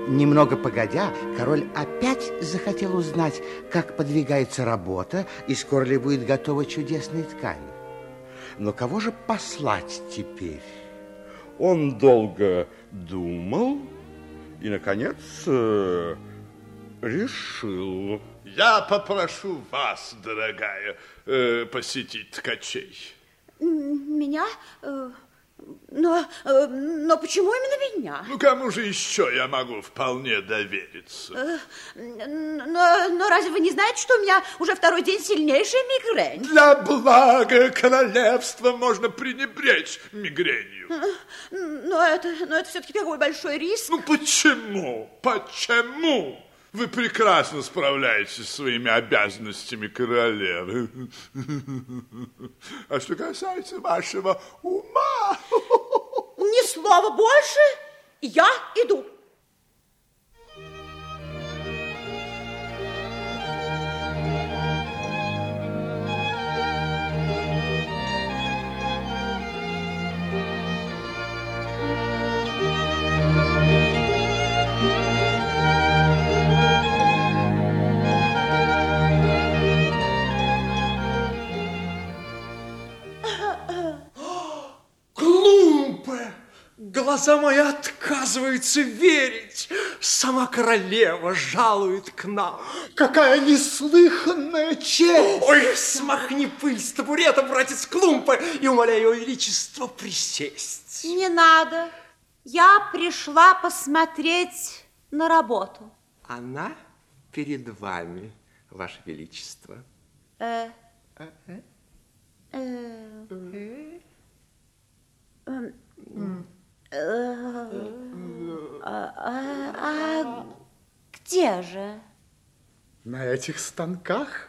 Немного погодя, король опять захотел узнать, как подвигается работа и скоро ли будет готова чудесная ткань. Но кого же послать теперь? Он долго думал и, наконец, решил. Я попрошу вас, дорогая, посетить ткачей. Меня? Но почему именно меня? Ну, кому же еще я могу вполне довериться? Но разве вы не знаете, что у меня уже второй день сильнейшая мигрень? Для блага королевства можно пренебречь мигренью. Но это все-таки такой большой риск. Ну, почему? Почему? Вы прекрасно справляетесь со своими обязанностями королевы. А что касается вашего ума... Ни слова больше, я иду. Глаза мои отказываются верить. Сама королева жалует к нам. Какая неслыханная честь! Ой, смахни пыль с табурета, братец Клумпа, и умоляю его величество присесть. Не надо. Я пришла посмотреть на работу. Она перед вами, ваше величество. Где же? На этих станках?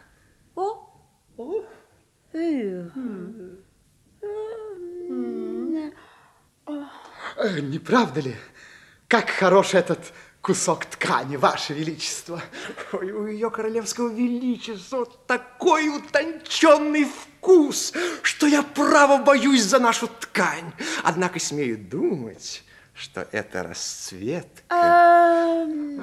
Не правда ли? Как хорош этот кусок ткани, ваше величество. Ой, у ее королевского величества такой утонченный вкус, что я право боюсь за нашу ткань. Однако смею думать, что это расцветка.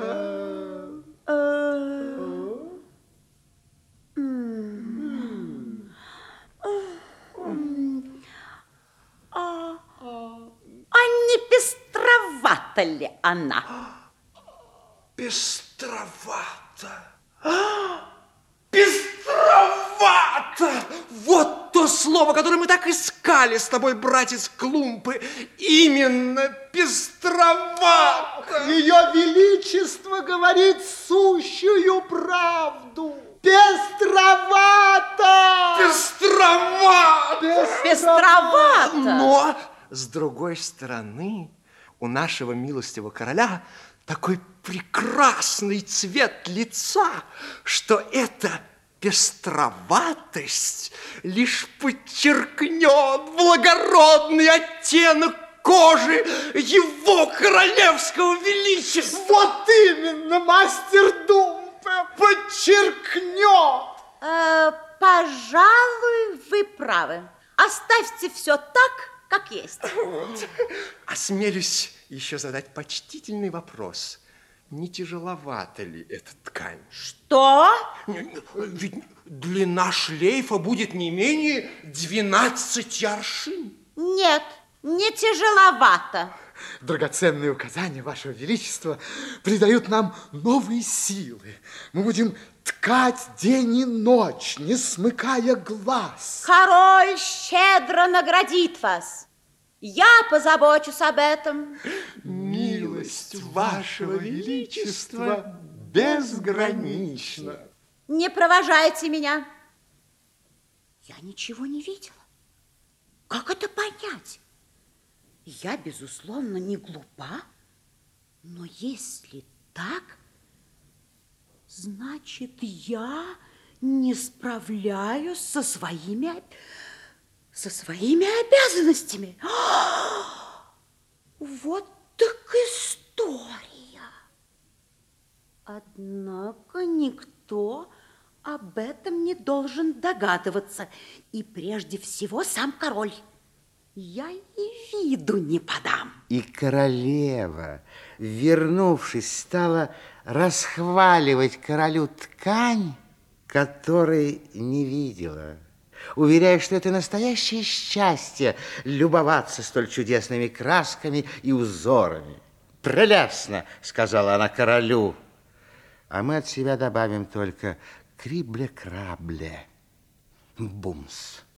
А не пестровата ли она? Пестровато. Пестровато! Вот то слово, которое мы так искали с тобой, братец Клумпы. Именно пестровато. Ее величество говорит сущую правду. Пестровато! Пестровато! Пестровато! Но, с другой стороны, у нашего милостивого короля такой прекрасный цвет лица, что эта пестроватость лишь подчеркнет благородный оттенок кожи его королевского величества. Вот именно, мастер Думпе, подчеркнет. Пожалуй, вы правы. Оставьте все так, как есть. Вот. Осмелюсь еще задать почтительный вопрос. Не тяжеловата ли эта ткань? Что? Ведь длина шлейфа будет не менее 12 аршин. Нет, не тяжеловато. Драгоценные указания вашего величества придают нам новые силы. Мы будем ткать день и ночь, не смыкая глаз. Король щедро наградит вас. Я позабочусь об этом. Милость вашего величества безгранична. Не провожайте меня. Я ничего не видела. Как это понять? Я, безусловно, не глупа, но если так, значит, я не справляюсь со своими обязанностями. Вот так история. Однако никто об этом не должен догадываться, и прежде всего сам король. я и виду не подам. И королева, вернувшись, стала расхваливать королю ткань, которой не видела, уверяя, что это настоящее счастье любоваться столь чудесными красками и узорами. «Прелестно!» — сказала она королю. А мы от себя добавим только «крибле-крабле, бумс».